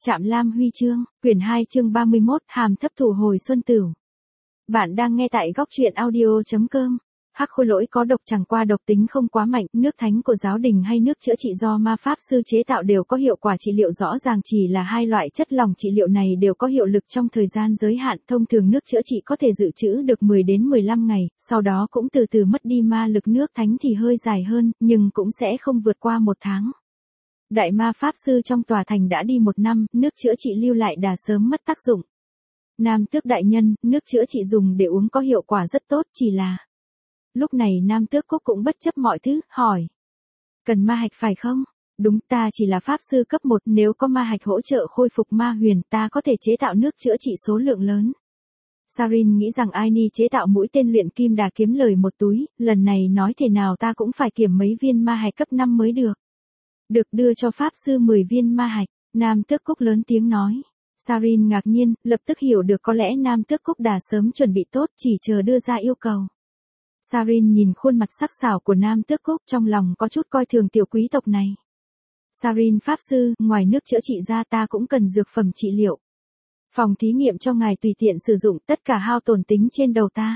Trạm Lam Huy chương, quyển 2 chương 31, hàm thấp thủ hồi xuân tửu. Bạn đang nghe tại góc truyện audio.com. Hắc khôi lỗi có độc chẳng qua độc tính không quá mạnh, nước thánh của giáo đình hay nước chữa trị do ma pháp sư chế tạo đều có hiệu quả trị liệu rõ ràng, chỉ là hai loại chất lỏng trị liệu này đều có hiệu lực trong thời gian giới hạn, thông thường nước chữa trị có thể dự trữ được 10 đến 15 ngày, sau đó cũng từ từ mất đi, ma lực nước thánh thì hơi dài hơn, nhưng cũng sẽ không vượt qua 1 tháng. Đại ma pháp sư trong tòa thành đã đi 1 năm, nước chữa trị lưu lại đã sớm mất tác dụng. Nam tước đại nhân, nước chữa trị dùng để uống có hiệu quả rất tốt, chỉ là... Lúc này Nam Tước Cúc cũng bất chấp mọi thứ, hỏi. Cần ma hạch phải không? Đúng, ta chỉ là pháp sư cấp 1, nếu có ma hạch hỗ trợ khôi phục ma huyền, ta có thể chế tạo nước chữa trị số lượng lớn. Sarin nghĩ rằng Aini chế tạo mũi tên luyện kim đà kiếm lời một túi, lần này nói thế nào ta cũng phải kiểm mấy viên ma hạch cấp 5 mới được. Được, đưa cho pháp sư 10 viên ma hạch, Nam Tước Cúc lớn tiếng nói. Sarin ngạc nhiên, lập tức hiểu được có lẽ Nam Tước Cúc đã sớm chuẩn bị tốt, chỉ chờ đưa ra yêu cầu. Sarin nhìn khuôn mặt sắc sảo của Nam Tước Cúc, trong lòng có chút coi thường tiểu quý tộc này. Sarin pháp sư, ngoài nước chữa trị ra ta cũng cần dược phẩm trị liệu. Phòng thí nghiệm cho ngài tùy tiện sử dụng, tất cả hao tổn tính trên đầu ta.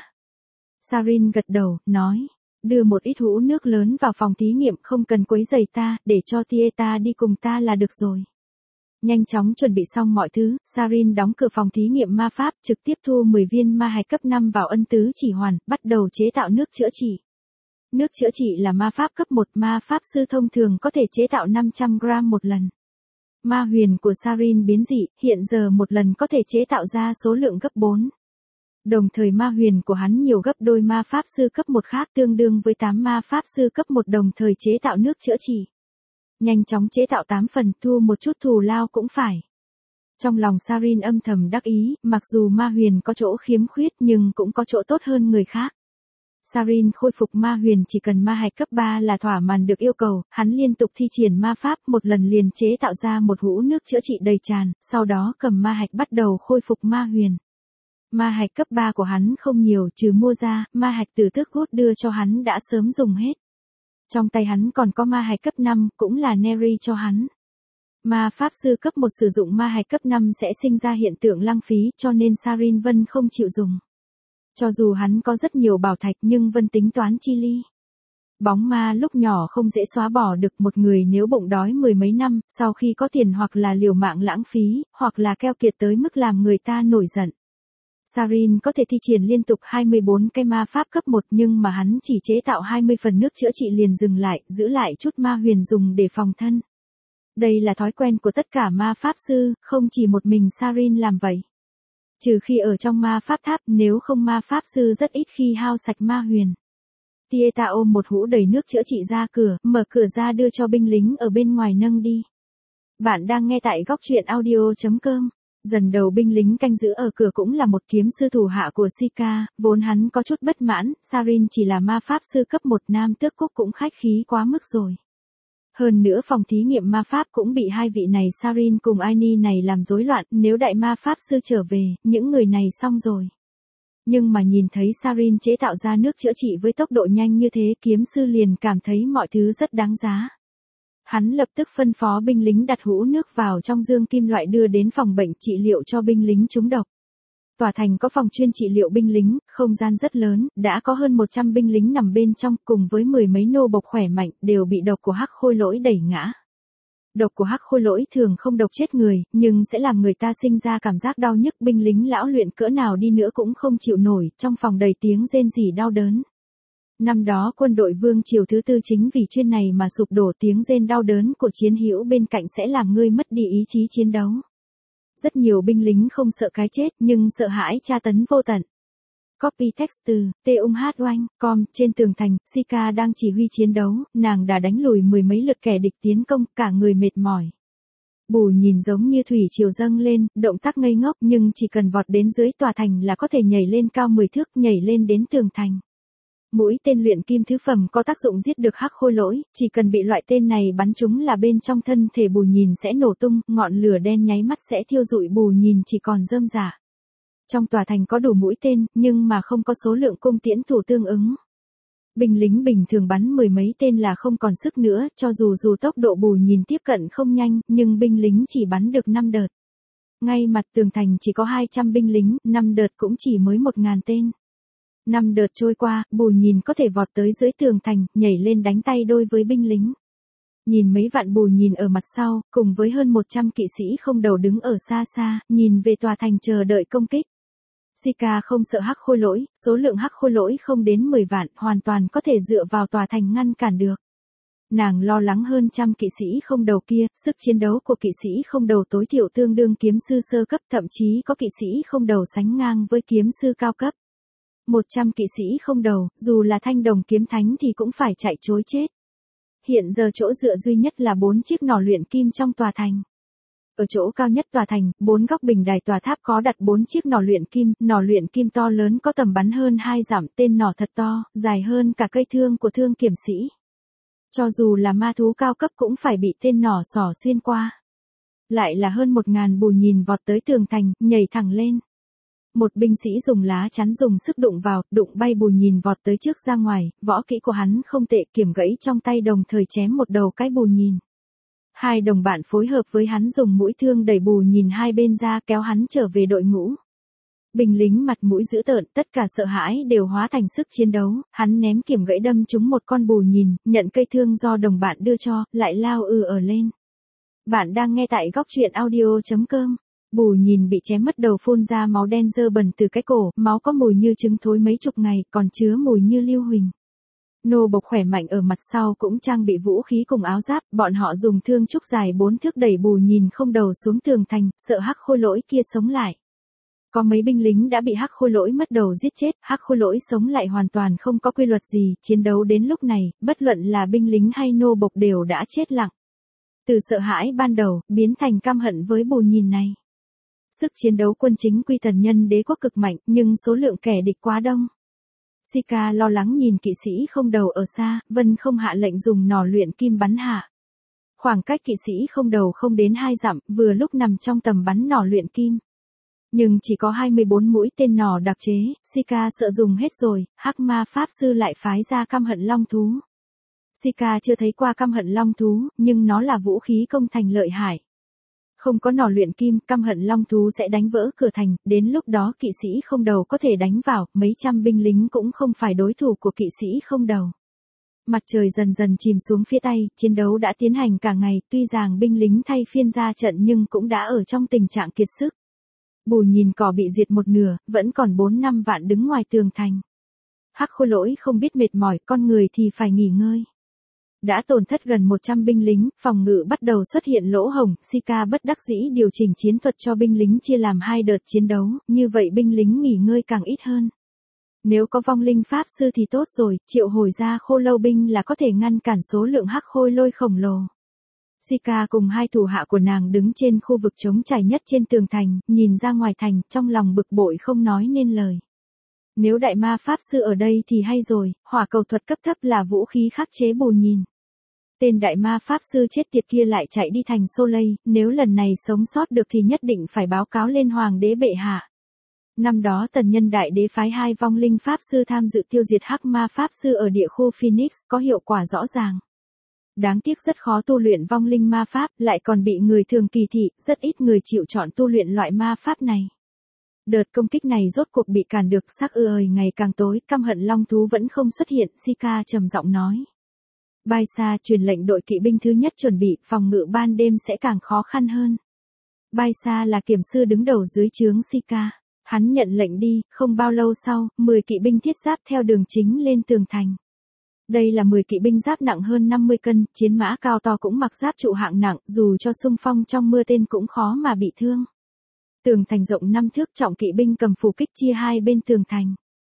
Sarin gật đầu, nói, đưa một ít hũ nước lớn vào phòng thí nghiệm, không cần quấy rầy ta, để cho Tieta đi cùng ta là được rồi. Nhanh chóng chuẩn bị xong mọi thứ, Sarin đóng cửa phòng thí nghiệm ma pháp, trực tiếp thu 10 viên ma hạch cấp 5 vào ân tứ chỉ hoàn, bắt đầu chế tạo nước chữa trị. Nước chữa trị là ma pháp cấp 1, ma pháp sư thông thường có thể chế tạo 500 gram một lần. Ma huyền của Sarin biến dị, hiện giờ một lần có thể chế tạo ra số lượng gấp 4. Đồng thời ma huyền của hắn nhiều gấp đôi ma pháp sư cấp 1 khác, tương đương với 8 ma pháp sư cấp 1 đồng thời chế tạo nước chữa trị. Nhanh chóng chế tạo 8 phần, thu một chút thù lao cũng phải. Trong lòng Sarin âm thầm đắc ý, mặc dù ma huyền có chỗ khiếm khuyết nhưng cũng có chỗ tốt hơn người khác. Sarin khôi phục ma huyền chỉ cần ma hạch cấp 3 là thỏa mãn được yêu cầu, hắn liên tục thi triển ma pháp, một lần liền chế tạo ra một hũ nước chữa trị đầy tràn, sau đó cầm ma hạch bắt đầu khôi phục ma huyền. Ma hạch cấp 3 của hắn không nhiều, trừ mua ra, ma hạch từ tước gút đưa cho hắn đã sớm dùng hết. Trong tay hắn còn có ma hạch cấp 5, cũng là Neri cho hắn. Ma pháp sư cấp 1 sử dụng ma hạch cấp 5 sẽ sinh ra hiện tượng lãng phí, cho nên Sarin Vân không chịu dùng. Cho dù hắn có rất nhiều bảo thạch nhưng Vân tính toán chi ly. Bóng ma lúc nhỏ không dễ xóa bỏ được, một người nếu bụng đói 10 mấy năm, sau khi có tiền hoặc là liều mạng lãng phí, hoặc là keo kiệt tới mức làm người ta nổi giận. Sarin có thể thi triển liên tục 24 cái ma pháp cấp 1 nhưng mà hắn chỉ chế tạo 20 phần nước chữa trị liền dừng lại, giữ lại chút ma huyền dùng để phòng thân. Đây là thói quen của tất cả ma pháp sư, không chỉ một mình Sarin làm vậy. Trừ khi ở trong ma pháp tháp, nếu không ma pháp sư rất ít khi hao sạch ma huyền. Tieta ôm một hũ đầy nước chữa trị ra cửa, mở cửa ra đưa cho binh lính ở bên ngoài nâng đi. Bạn đang nghe tại góc truyện audio.com. Dần đầu binh lính canh giữ ở cửa cũng là một kiếm sư thủ hạ của Sika, vốn hắn có chút bất mãn, Sarin chỉ là ma pháp sư cấp 1, Nam Tước Cúc cũng khách khí quá mức rồi. Hơn nữa phòng thí nghiệm ma pháp cũng bị hai vị này Sarin cùng Aini này làm rối loạn, nếu đại ma pháp sư trở về, những người này xong rồi. Nhưng mà nhìn thấy Sarin chế tạo ra nước chữa trị với tốc độ nhanh như thế, kiếm sư liền cảm thấy mọi thứ rất đáng giá. Hắn lập tức phân phó binh lính đặt hũ nước vào trong dương kim loại đưa đến phòng bệnh trị liệu cho binh lính trúng độc. Tòa thành có phòng chuyên trị liệu binh lính, không gian rất lớn, đã có hơn 100 binh lính nằm bên trong cùng với 10 mấy nô bộc khỏe mạnh đều bị độc của hắc khôi lỗi đẩy ngã. Độc của hắc khôi lỗi thường không độc chết người, nhưng sẽ làm người ta sinh ra cảm giác đau nhức, binh lính lão luyện cỡ nào đi nữa cũng không chịu nổi, trong phòng đầy tiếng rên rỉ đau đớn. Năm đó quân đội vương triều thứ 4 chính vì chuyên này mà sụp đổ, tiếng rên đau đớn của chiến hữu bên cạnh sẽ làm ngươi mất đi ý chí chiến đấu. Rất nhiều binh lính không sợ cái chết nhưng sợ hãi tra tấn vô tận. Copy text từ Teung.com. Trên tường thành, Sika đang chỉ huy chiến đấu, nàng đã đánh lùi 10 mấy lượt kẻ địch tiến công, cả người mệt mỏi. Bù nhìn giống như thủy triều dâng lên, động tác ngây ngốc nhưng chỉ cần vọt đến dưới tòa thành là có thể nhảy lên cao 10 thước, nhảy lên đến tường thành. Mũi tên luyện kim thứ phẩm có tác dụng giết được hắc khôi lỗi, chỉ cần bị loại tên này bắn trúng là bên trong thân thể Bù nhìn sẽ nổ tung, ngọn lửa đen nháy mắt sẽ thiêu rụi Bù nhìn chỉ còn rơm rả. Trong tòa thành có đủ mũi tên, nhưng mà không có số lượng cung tiễn thủ tương ứng. Binh lính bình thường bắn mười mấy tên là không còn sức nữa, cho dù tốc độ Bù Nhìn tiếp cận không nhanh, nhưng binh lính chỉ bắn được 5 đợt. Ngay mặt tường thành chỉ có 200 binh lính, 5 đợt cũng chỉ mới 1.000 tên. 5 đợt trôi qua, Bù Nhìn có thể vọt tới dưới tường thành, nhảy lên đánh tay đôi với binh lính. Nhìn mấy vạn Bù Nhìn ở mặt sau, cùng với hơn 100 kỵ sĩ không đầu đứng ở xa xa, nhìn về tòa thành chờ đợi công kích. Sika không sợ hắc khôi lỗi, số lượng hắc khôi lỗi không đến 10 vạn, hoàn toàn có thể dựa vào tòa thành ngăn cản được. Nàng lo lắng hơn trăm kỵ sĩ không đầu kia, sức chiến đấu của kỵ sĩ không đầu tối thiểu tương đương kiếm sư sơ cấp, thậm chí có kỵ sĩ không đầu sánh ngang với kiếm sư cao cấp. 100 kỵ sĩ không đầu, dù là thanh đồng kiếm thánh thì cũng phải chạy trối chết. Hiện giờ chỗ dựa duy nhất là 4 chiếc nỏ luyện kim trong tòa thành. Ở chỗ cao nhất tòa thành, 4 góc bình đài tòa tháp có đặt 4 chiếc nỏ luyện kim to lớn có tầm bắn hơn 2 dặm, tên nỏ thật to, dài hơn cả cây thương của thương kiểm sĩ. Cho dù là ma thú cao cấp cũng phải bị tên nỏ xỏ xuyên qua. Lại là hơn 1.000 Bù Nhìn vọt tới tường thành, nhảy thẳng lên. Một binh sĩ dùng lá chắn dùng sức đụng vào, đụng bay Bù Nhìn vọt tới trước ra ngoài, võ kỹ của hắn không tệ, kiếm gãy trong tay đồng thời chém một đầu cái Bù Nhìn. Hai đồng bạn phối hợp với hắn dùng mũi thương đẩy Bù Nhìn hai bên ra kéo hắn trở về đội ngũ. Binh lính mặt mũi dữ tợn, tất cả sợ hãi đều hóa thành sức chiến đấu, hắn ném kiếm gãy đâm trúng một con Bù Nhìn, nhận cây thương do đồng bạn đưa cho, lại lao ở lên. Bạn đang nghe tại góc truyện audio.com. Bù Nhìn bị chém mất đầu phun ra máu đen dơ bẩn từ cái cổ, máu có mùi như trứng thối mấy chục ngày, còn chứa mùi như lưu huỳnh. Nô bộc khỏe mạnh ở mặt sau cũng trang bị vũ khí cùng áo giáp, bọn họ dùng thương trúc dài 4 thước đẩy Bù Nhìn không đầu xuống tường thành, sợ hắc khôi lỗi kia sống lại. Có mấy binh lính đã bị hắc khôi lỗi mất đầu giết chết, hắc khôi lỗi sống lại hoàn toàn không có quy luật gì, chiến đấu đến lúc này, bất luận là binh lính hay nô bộc đều đã chết lặng. Từ sợ hãi ban đầu, biến thành căm hận với Bù Nhìn này. Sức chiến đấu quân chính quy thần nhân đế quốc cực mạnh, nhưng số lượng kẻ địch quá đông. Sika lo lắng nhìn kỵ sĩ không đầu ở xa, Vân không hạ lệnh dùng nỏ luyện kim bắn hạ. Khoảng cách kỵ sĩ không đầu không đến 2 dặm, vừa lúc nằm trong tầm bắn nỏ luyện kim. Nhưng chỉ có 24 mũi tên nỏ đặc chế, Sika sợ dùng hết rồi, hắc ma pháp sư lại phái ra căm hận long thú. Sika chưa thấy qua căm hận long thú, nhưng nó là vũ khí công thành lợi hại. Không có nỏ luyện kim, căm hận long thú sẽ đánh vỡ cửa thành, đến lúc đó kỵ sĩ không đầu có thể đánh vào, mấy trăm binh lính cũng không phải đối thủ của kỵ sĩ không đầu. Mặt trời dần dần chìm xuống phía tây, chiến đấu đã tiến hành cả ngày, tuy rằng binh lính thay phiên ra trận nhưng cũng đã ở trong tình trạng kiệt sức. Bù Nhìn cỏ bị diệt một nửa, vẫn còn 4-5 vạn đứng ngoài tường thành. Hắc khôi lỗi không biết mệt mỏi, con người thì phải nghỉ ngơi. Đã tổn thất gần 100 binh lính, phòng ngự bắt đầu xuất hiện lỗ hổng, Sika bất đắc dĩ điều chỉnh chiến thuật cho binh lính chia làm 2 đợt chiến đấu, như vậy binh lính nghỉ ngơi càng ít hơn. Nếu có vong linh pháp sư thì tốt rồi, triệu hồi ra khô lâu binh là có thể ngăn cản số lượng hắc khôi lôi khổng lồ. Sika cùng hai thủ hạ của nàng đứng trên khu vực trống trải nhất trên tường thành, nhìn ra ngoài thành, trong lòng bực bội không nói nên lời. Nếu đại ma pháp sư ở đây thì hay rồi, hỏa cầu thuật cấp thấp là vũ khí khắc chế Bù Nhìn. Tên đại ma pháp sư chết tiệt kia lại chạy đi thành Soleil, nếu lần này sống sót được thì nhất định phải báo cáo lên hoàng đế bệ hạ. Năm đó tần nhân đại đế phái 2 vong linh pháp sư tham dự tiêu diệt hắc ma pháp sư ở địa khu Phoenix, có hiệu quả rõ ràng. Đáng tiếc rất khó tu luyện vong linh ma pháp, lại còn bị người thường kỳ thị, rất ít người chịu chọn tu luyện loại ma pháp này. Đợt công kích này rốt cuộc bị cản được, sắc ơi ngày càng tối, căm hận long thú vẫn không xuất hiện, Sika trầm giọng nói. Baisa truyền lệnh đội kỵ binh thứ nhất chuẩn bị, phòng ngự ban đêm sẽ càng khó khăn hơn. Baisa là kiểm sư đứng đầu dưới trướng Sika. Hắn nhận lệnh đi, không bao lâu sau, 10 kỵ binh thiết giáp theo đường chính lên tường thành. Đây là 10 kỵ binh giáp nặng hơn 50 cân, chiến mã cao to cũng mặc giáp trụ hạng nặng, dù cho xung phong trong mưa tên cũng khó mà bị thương. Tường thành rộng 5 thước, trọng kỵ binh cầm phù kích chia hai bên tường thành.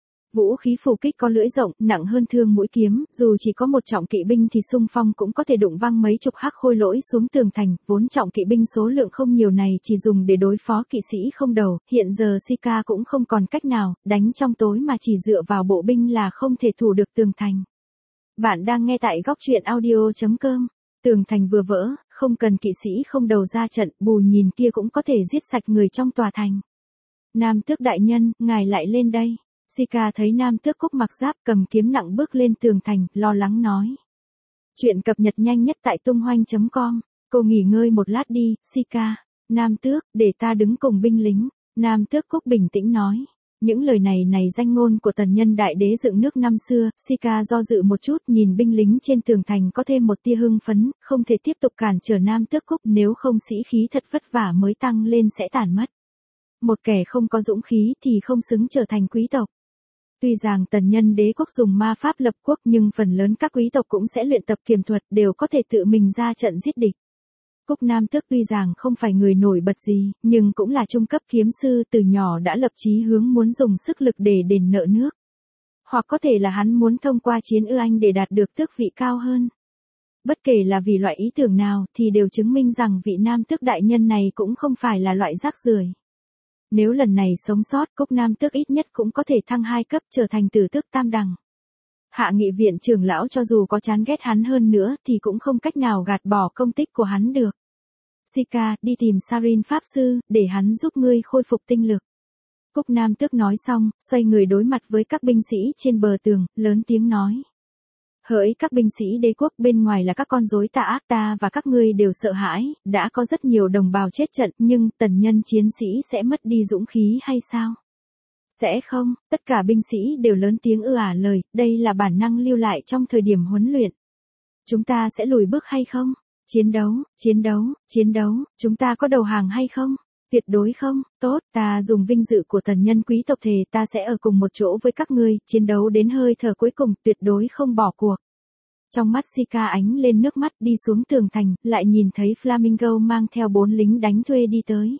Vũ khí phù kích có lưỡi rộng, nặng hơn thương mũi kiếm, dù chỉ có một trọng kỵ binh thì xung phong cũng có thể đụng văng mấy chục hắc khôi lỗi xuống tường thành, vốn trọng kỵ binh số lượng không nhiều này chỉ dùng để đối phó kỵ sĩ không đầu, hiện giờ Sika cũng không còn cách nào, đánh trong tối mà chỉ dựa vào bộ binh là không thể thủ được tường thành. Bạn đang nghe tại góc truyện audio.com. Tường thành vừa vỡ, không cần kỵ sĩ không đầu ra trận, Bù Nhìn kia cũng có thể giết sạch người trong tòa thành. Nam tước đại nhân, ngài lại lên đây. Sika thấy Nam Tước Cúc mặc giáp cầm kiếm nặng bước lên tường thành, lo lắng nói. Chuyện cập nhật nhanh nhất tại tumhoanh.com. Cô nghỉ ngơi một lát đi, Sika. Nam Tước, để ta đứng cùng binh lính. Nam Tước Cúc bình tĩnh nói. Những lời này danh ngôn của tần nhân đại đế dựng nước năm xưa. Sika do dự một chút, nhìn binh lính trên tường thành có thêm một tia hưng phấn, không thể tiếp tục cản trở Nam Tước Cúc, nếu không sĩ khí thật vất vả mới tăng lên sẽ tàn mất. Một kẻ không có dũng khí thì không xứng trở thành quý tộc. Tuy rằng tần nhân đế quốc dùng ma pháp lập quốc nhưng phần lớn các quý tộc cũng sẽ luyện tập kiềm thuật, đều có thể tự mình ra trận giết địch. Cúc Nam Tước tuy rằng không phải người nổi bật gì, nhưng cũng là trung cấp kiếm sư, từ nhỏ đã lập chí hướng muốn dùng sức lực để đền nợ nước. Hoặc có thể là hắn muốn thông qua chiến Anh để đạt được tước vị cao hơn. Bất kể là vì loại ý tưởng nào thì đều chứng minh rằng vị Nam Tước đại nhân này cũng không phải là loại rác rưởi. Nếu lần này sống sót, Cúc Nam Tước ít nhất cũng có thể thăng 2 cấp trở thành tử tước tam đẳng. Hạ nghị viện trưởng lão cho dù có chán ghét hắn hơn nữa thì cũng không cách nào gạt bỏ công tích của hắn được. Sika, đi tìm Sarin Pháp Sư, để hắn giúp ngươi khôi phục tinh lực. Cúc Nam Tước nói xong, xoay người đối mặt với các binh sĩ trên bờ tường, lớn tiếng nói. Hỡi các binh sĩ đế quốc, bên ngoài là các con rối tà ác, ta và các ngươi đều sợ hãi, đã có rất nhiều đồng bào chết trận, nhưng tần nhân chiến sĩ sẽ mất đi dũng khí hay sao? Sẽ không, tất cả binh sĩ đều lớn tiếng lời, đây là bản năng lưu lại trong thời điểm huấn luyện. Chúng ta sẽ lùi bước hay không? Chiến đấu, chiến đấu, chiến đấu, chúng ta có đầu hàng hay không? Tuyệt đối không, tốt, ta dùng vinh dự của tần nhân quý tộc thề ta sẽ ở cùng một chỗ với các ngươi, chiến đấu đến hơi thở cuối cùng, tuyệt đối không bỏ cuộc. Trong mắt Sika ánh lên nước mắt, đi xuống tường thành, lại nhìn thấy Flamingo mang theo 4 lính đánh thuê đi tới.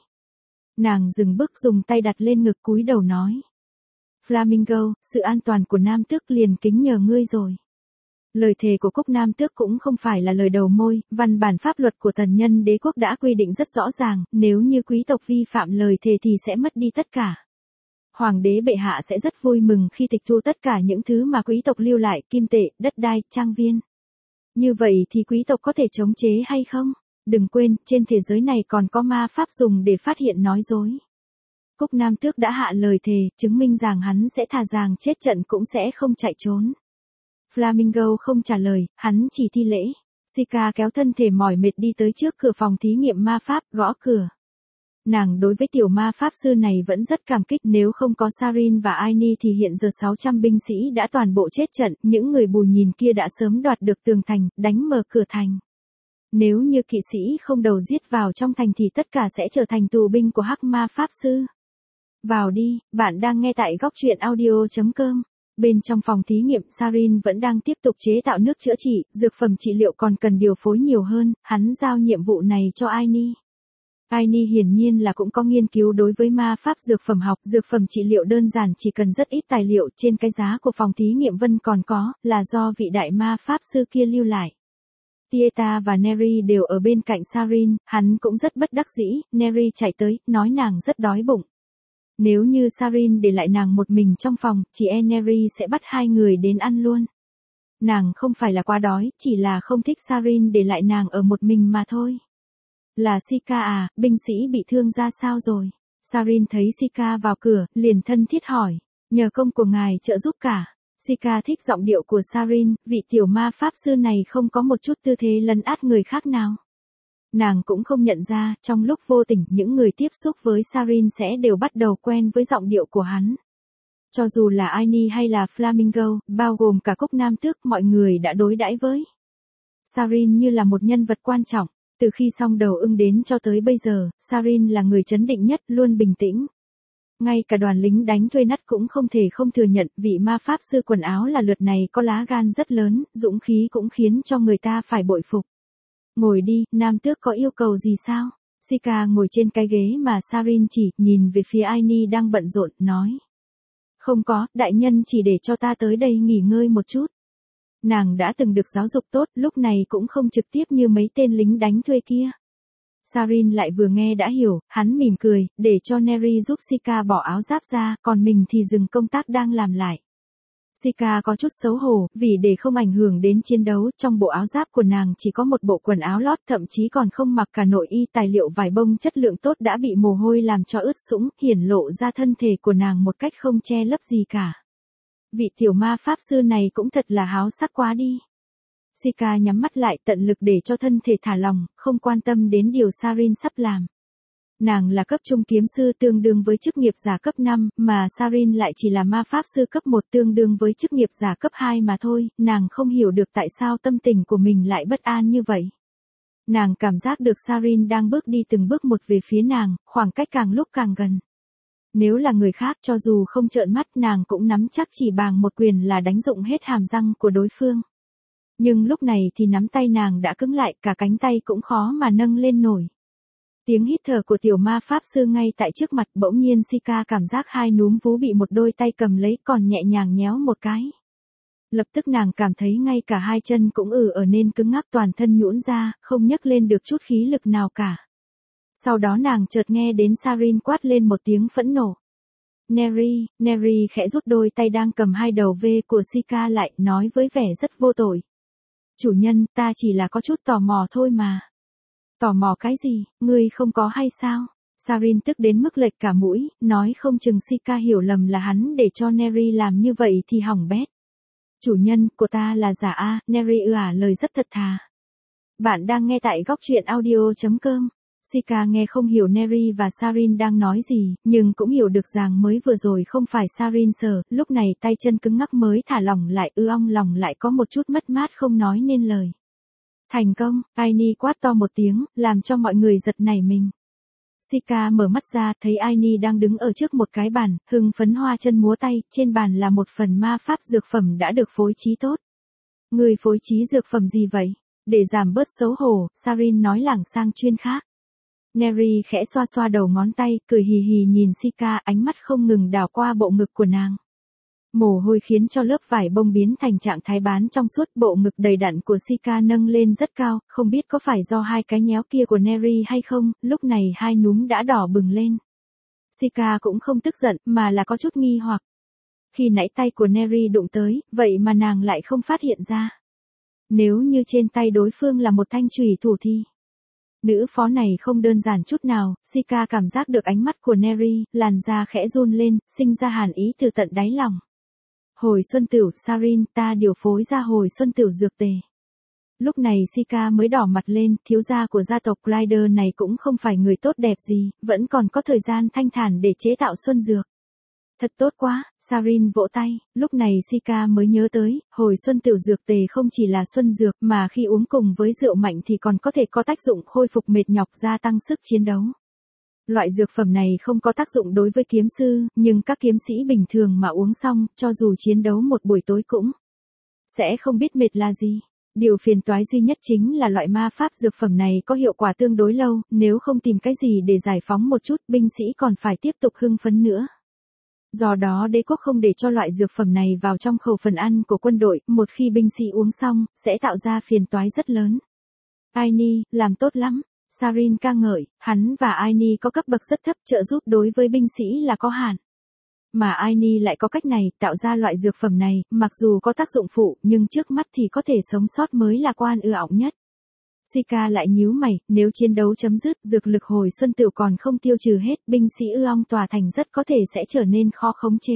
Nàng dừng bước, dùng tay đặt lên ngực, cúi đầu nói. Flamingo, sự an toàn của Nam Tước liền kính nhờ ngươi rồi. Lời thề của Cúc Nam Tước cũng không phải là lời đầu môi, văn bản pháp luật của tần nhân đế quốc đã quy định rất rõ ràng, nếu như quý tộc vi phạm lời thề thì sẽ mất đi tất cả. Hoàng đế bệ hạ sẽ rất vui mừng khi tịch thu tất cả những thứ mà quý tộc lưu lại, kim tệ, đất đai, trang viên. Như vậy thì quý tộc có thể chống chế hay không? Đừng quên, trên thế giới này còn có ma pháp dùng để phát hiện nói dối. Cúc Nam Tước đã hạ lời thề, chứng minh rằng hắn sẽ thà rằng chết trận cũng sẽ không chạy trốn. Flamingo không trả lời, hắn chỉ thi lễ. Sika kéo thân thể mỏi mệt đi tới trước cửa phòng thí nghiệm ma pháp, gõ cửa. Nàng đối với tiểu ma pháp sư này vẫn rất cảm kích, nếu không có Sarin và Aini thì hiện giờ 600 binh sĩ đã toàn bộ chết trận, những người bù nhìn kia đã sớm đoạt được tường thành, đánh mở cửa thành. Nếu như kỵ sĩ không đầu giết vào trong thành thì tất cả sẽ trở thành tù binh của hắc ma pháp sư. Vào đi, bạn đang nghe tại góc truyện audio.com. Bên trong phòng thí nghiệm, Sarin vẫn đang tiếp tục chế tạo nước chữa trị, dược phẩm trị liệu còn cần điều phối nhiều hơn, hắn giao nhiệm vụ này cho Aini. Aini hiển nhiên là cũng có nghiên cứu đối với ma pháp dược phẩm học, dược phẩm trị liệu đơn giản chỉ cần rất ít tài liệu, trên cái giá của phòng thí nghiệm Vân còn có, là do vị đại ma pháp sư kia lưu lại. Tieta và Neri đều ở bên cạnh Sarin, hắn cũng rất bất đắc dĩ, Neri chạy tới, nói nàng rất đói bụng. Nếu như Sarin để lại nàng một mình trong phòng, chị Neri sẽ bắt 2 người đến ăn luôn. Nàng không phải là quá đói, chỉ là không thích Sarin để lại nàng ở một mình mà thôi. Là Sika à, binh sĩ bị thương ra sao rồi? Sarin thấy Sika vào cửa, liền thân thiết hỏi. Nhờ công của ngài trợ giúp cả. Sika thích giọng điệu của Sarin, vị tiểu ma pháp sư này không có một chút tư thế lấn át người khác nào. Nàng cũng không nhận ra, trong lúc vô tình những người tiếp xúc với Sarin sẽ đều bắt đầu quen với giọng điệu của hắn. Cho dù là Aini hay là Flamingo, bao gồm cả Cúc Nam Tước, mọi người đã đối đãi với Sarin như là một nhân vật quan trọng. Từ khi song đầu ưng đến cho tới bây giờ, Sarin là người trấn định nhất, luôn bình tĩnh. Ngay cả đoàn lính đánh thuê nắt cũng không thể không thừa nhận, vị ma pháp sư quần áo là lượt này có lá gan rất lớn, dũng khí cũng khiến cho người ta phải bội phục. Ngồi đi, Nam Tước có yêu cầu gì sao? Sika ngồi trên cái ghế mà Sarin chỉ, nhìn về phía Aini đang bận rộn, nói. Không có, đại nhân chỉ để cho ta tới đây nghỉ ngơi một chút. Nàng đã từng được giáo dục tốt, lúc này cũng không trực tiếp như mấy tên lính đánh thuê kia. Sarin lại vừa nghe đã hiểu, hắn mỉm cười, để cho Neri giúp Sika bỏ áo giáp ra, còn mình thì dừng công tác đang làm lại. Sika có chút xấu hổ, vì để không ảnh hưởng đến chiến đấu, trong bộ áo giáp của nàng chỉ có một bộ quần áo lót, thậm chí còn không mặc cả nội y, tài liệu vải bông chất lượng tốt đã bị mồ hôi làm cho ướt sũng, hiển lộ ra thân thể của nàng một cách không che lấp gì cả. Vị tiểu ma pháp sư này cũng thật là háo sắc quá đi. Sika nhắm mắt lại, tận lực để cho thân thể thả lỏng, không quan tâm đến điều Sarin sắp làm. Nàng là cấp trung kiếm sư tương đương với chức nghiệp giả cấp 5, mà Sarin lại chỉ là ma pháp sư cấp 1 tương đương với chức nghiệp giả cấp 2 mà thôi, nàng không hiểu được tại sao tâm tình của mình lại bất an như vậy. Nàng cảm giác được Sarin đang bước đi từng bước một về phía nàng, khoảng cách càng lúc càng gần. Nếu là người khác cho dù không trợn mắt nàng cũng nắm chắc chỉ bằng một quyền là đánh rụng hết hàm răng của đối phương. Nhưng lúc này thì nắm tay nàng đã cứng lại, cả cánh tay cũng khó mà nâng lên nổi. Tiếng hít thở của tiểu ma pháp sư ngay tại trước mặt, bỗng nhiên Sika cảm giác hai núm vú bị một đôi tay cầm lấy còn nhẹ nhàng nhéo một cái. Lập tức nàng cảm thấy ngay cả hai chân cũng ở nên cứng ngắc, toàn thân nhũn ra, không nhấc lên được chút khí lực nào cả. Sau đó nàng chợt nghe đến Sarin quát lên một tiếng phẫn nộ. Neri khẽ rút đôi tay đang cầm hai đầu V của Sika lại, nói với vẻ rất vô tội. Chủ nhân, ta chỉ là có chút tò mò thôi mà. Tò mò cái gì, ngươi không có hay sao? Sarin tức đến mức lệch cả mũi, nói không chừng Sika hiểu lầm là hắn để cho Neri làm như vậy thì hỏng bét. Chủ nhân, của ta là giả a, Neri lời rất thật thà. Bạn đang nghe tại góc truyện audio.com. Sika nghe không hiểu Neri và Sarin đang nói gì, nhưng cũng hiểu được rằng mới vừa rồi không phải Sarin sờ, lúc này tay chân cứng ngắc mới thả lỏng lại, ong lòng lại có một chút mất mát không nói nên lời. Thành công, Aini quát to một tiếng, làm cho mọi người giật nảy mình. Sika mở mắt ra, thấy Aini đang đứng ở trước một cái bàn, hưng phấn hoa chân múa tay, trên bàn là một phần ma pháp dược phẩm đã được phối trí tốt. Người phối trí dược phẩm gì vậy? Để giảm bớt xấu hổ, Sarin nói lảng sang chuyên khác. Neri khẽ xoa xoa đầu ngón tay, cười hì hì nhìn Sika, ánh mắt không ngừng đảo qua bộ ngực của nàng. Mồ hôi khiến cho lớp vải bông biến thành trạng thái bán trong suốt, bộ ngực đầy đặn của Sika nâng lên rất cao, không biết có phải do hai cái nhéo kia của Neri hay không, lúc này hai núm đã đỏ bừng lên. Sika cũng không tức giận, mà là có chút nghi hoặc. Khi nãy tay của Neri đụng tới, vậy mà nàng lại không phát hiện ra. Nếu như trên tay đối phương là một thanh chùy thủ thì... Nữ phó này không đơn giản chút nào, Sika cảm giác được ánh mắt của Neri, làn da khẽ run lên, sinh ra hàn ý từ tận đáy lòng. Hồi xuân tửu, Sarin, ta điều phối ra hồi xuân tửu dược tề. Lúc này Sika mới đỏ mặt lên, thiếu gia của gia tộc Glider này cũng không phải người tốt đẹp gì, vẫn còn có thời gian thanh thản để chế tạo xuân dược. Thật tốt quá, Sarin vỗ tay, lúc này Sika mới nhớ tới, hồi xuân tửu dược tề không chỉ là xuân dược mà khi uống cùng với rượu mạnh thì còn có thể có tác dụng khôi phục mệt nhọc, gia tăng sức chiến đấu. Loại dược phẩm này không có tác dụng đối với kiếm sư, nhưng các kiếm sĩ bình thường mà uống xong, cho dù chiến đấu một buổi tối cũng sẽ không biết mệt là gì. Điều phiền toái duy nhất chính là loại ma pháp dược phẩm này có hiệu quả tương đối lâu, nếu không tìm cái gì để giải phóng một chút, binh sĩ còn phải tiếp tục hưng phấn nữa. Do đó đế quốc không để cho loại dược phẩm này vào trong khẩu phần ăn của quân đội, một khi binh sĩ uống xong, sẽ tạo ra phiền toái rất lớn. Aini, làm tốt lắm. Sarin ca ngợi, hắn và Aini có cấp bậc rất thấp, trợ giúp đối với binh sĩ là có hạn. Mà Aini lại có cách này, tạo ra loại dược phẩm này, mặc dù có tác dụng phụ, nhưng trước mắt thì có thể sống sót mới là quan trọng nhất. Sika lại nhíu mày, nếu chiến đấu chấm dứt, dược lực hồi xuân tửu còn không tiêu trừ hết, binh sĩ Ong tòa thành rất có thể sẽ trở nên khó khống chế.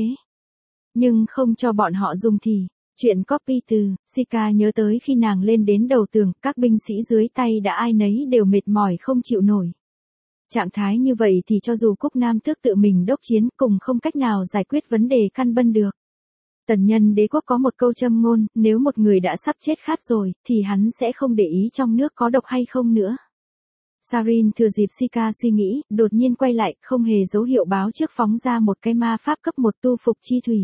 Nhưng không cho bọn họ dùng thì... Chuyện copy từ, Sika nhớ tới khi nàng lên đến đầu tường, các binh sĩ dưới tay đã ai nấy đều mệt mỏi không chịu nổi. Trạng thái như vậy thì cho dù Cúc Nam Tước tự mình đốc chiến cùng không cách nào giải quyết vấn đề căn bân được. Tần nhân đế quốc có một câu châm ngôn, nếu một người đã sắp chết khát rồi, thì hắn sẽ không để ý trong nước có độc hay không nữa. Sarin thừa dịp Sika suy nghĩ, đột nhiên quay lại, không hề dấu hiệu báo trước phóng ra một cái ma pháp cấp 1 tu phục chi thủy.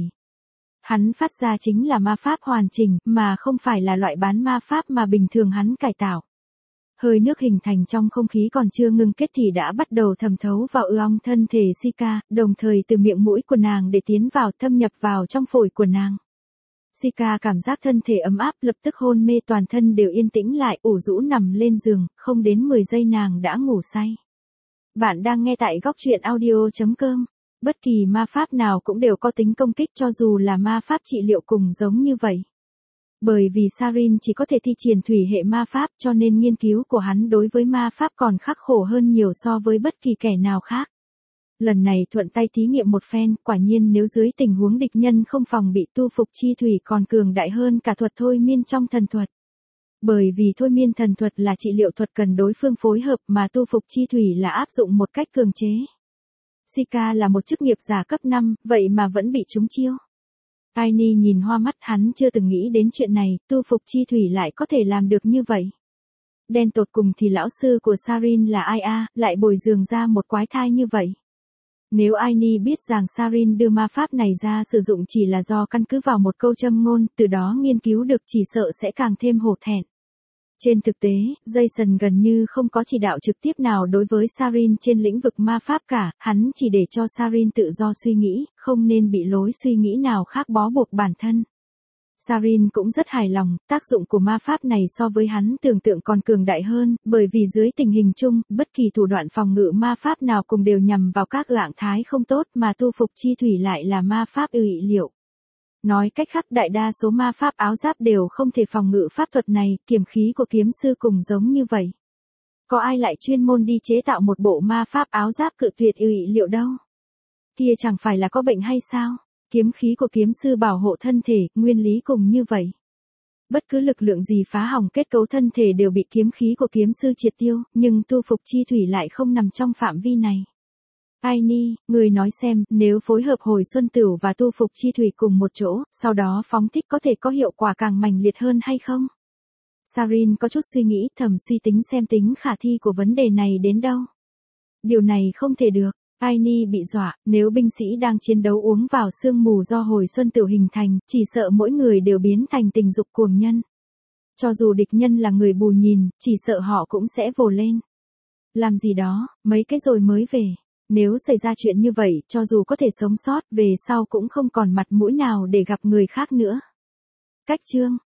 Hắn phát ra chính là ma pháp hoàn chỉnh, mà không phải là loại bán ma pháp mà bình thường hắn cải tạo. Hơi nước hình thành trong không khí còn chưa ngưng kết thì đã bắt đầu thẩm thấu vào ong thân thể Sika, đồng thời từ miệng mũi của nàng để tiến vào thâm nhập vào trong phổi của nàng. Sika cảm giác thân thể ấm áp, lập tức hôn mê, toàn thân đều yên tĩnh lại, ủ rũ nằm lên giường, không đến 10 giây nàng đã ngủ say. Bạn đang nghe tại góc truyện audio.com. Bất kỳ ma pháp nào cũng đều có tính công kích cho dù là ma pháp trị liệu cùng giống như vậy. Bởi vì Sarin chỉ có thể thi triển thủy hệ ma pháp cho nên nghiên cứu của hắn đối với ma pháp còn khắc khổ hơn nhiều so với bất kỳ kẻ nào khác. Lần này thuận tay thí nghiệm một phen, quả nhiên nếu dưới tình huống địch nhân không phòng bị tu phục chi thủy còn cường đại hơn cả thuật thôi miên trong thần thuật. Bởi vì thôi miên thần thuật là trị liệu thuật cần đối phương phối hợp mà tu phục chi thủy là áp dụng một cách cường chế. Sika là một chức nghiệp giả cấp 5, vậy mà vẫn bị trúng chiêu. Aini nhìn hoa mắt, hắn chưa từng nghĩ đến chuyện này, tu phục chi thủy lại có thể làm được như vậy. Đen tột cùng thì lão sư của Sarin là ai a, lại bồi dưỡng ra một quái thai như vậy. Nếu Aini biết rằng Sarin đưa ma pháp này ra sử dụng chỉ là do căn cứ vào một câu châm ngôn, từ đó nghiên cứu được chỉ sợ sẽ càng thêm hổ thẹn. Trên thực tế, Jason gần như không có chỉ đạo trực tiếp nào đối với Sarin trên lĩnh vực ma pháp cả, hắn chỉ để cho Sarin tự do suy nghĩ, không nên bị lối suy nghĩ nào khác bó buộc bản thân. Sarin cũng rất hài lòng, tác dụng của ma pháp này so với hắn tưởng tượng còn cường đại hơn, bởi vì dưới tình hình chung, bất kỳ thủ đoạn phòng ngự ma pháp nào cùng đều nhằm vào các trạng thái không tốt mà tu phục chi thủy lại là ma pháp ư ị liệu. Nói cách khác đại đa số ma pháp áo giáp đều không thể phòng ngự pháp thuật này, kiếm khí của kiếm sư cùng giống như vậy. Có ai lại chuyên môn đi chế tạo một bộ ma pháp áo giáp cự tuyệt ư ị liệu đâu? Kia chẳng phải là có bệnh hay sao? Kiếm khí của kiếm sư bảo hộ thân thể, nguyên lý cùng như vậy. Bất cứ lực lượng gì phá hỏng kết cấu thân thể đều bị kiếm khí của kiếm sư triệt tiêu, nhưng tu phục chi thủy lại không nằm trong phạm vi này. Aini, người nói xem, nếu phối hợp hồi xuân tửu và tu phục chi thủy cùng một chỗ, sau đó phóng thích có thể có hiệu quả càng mạnh liệt hơn hay không? Sarin có chút suy nghĩ, thầm suy tính xem tính khả thi của vấn đề này đến đâu. Điều này không thể được. Aini bị dọa, nếu binh sĩ đang chiến đấu uống vào sương mù do hồi xuân tửu hình thành, chỉ sợ mỗi người đều biến thành tình dục cuồng nhân. Cho dù địch nhân là người bù nhìn, chỉ sợ họ cũng sẽ vồ lên. Làm gì đó, mấy cái rồi mới về. Nếu xảy ra chuyện như vậy, cho dù có thể sống sót, về sau cũng không còn mặt mũi nào để gặp người khác nữa. Cách chương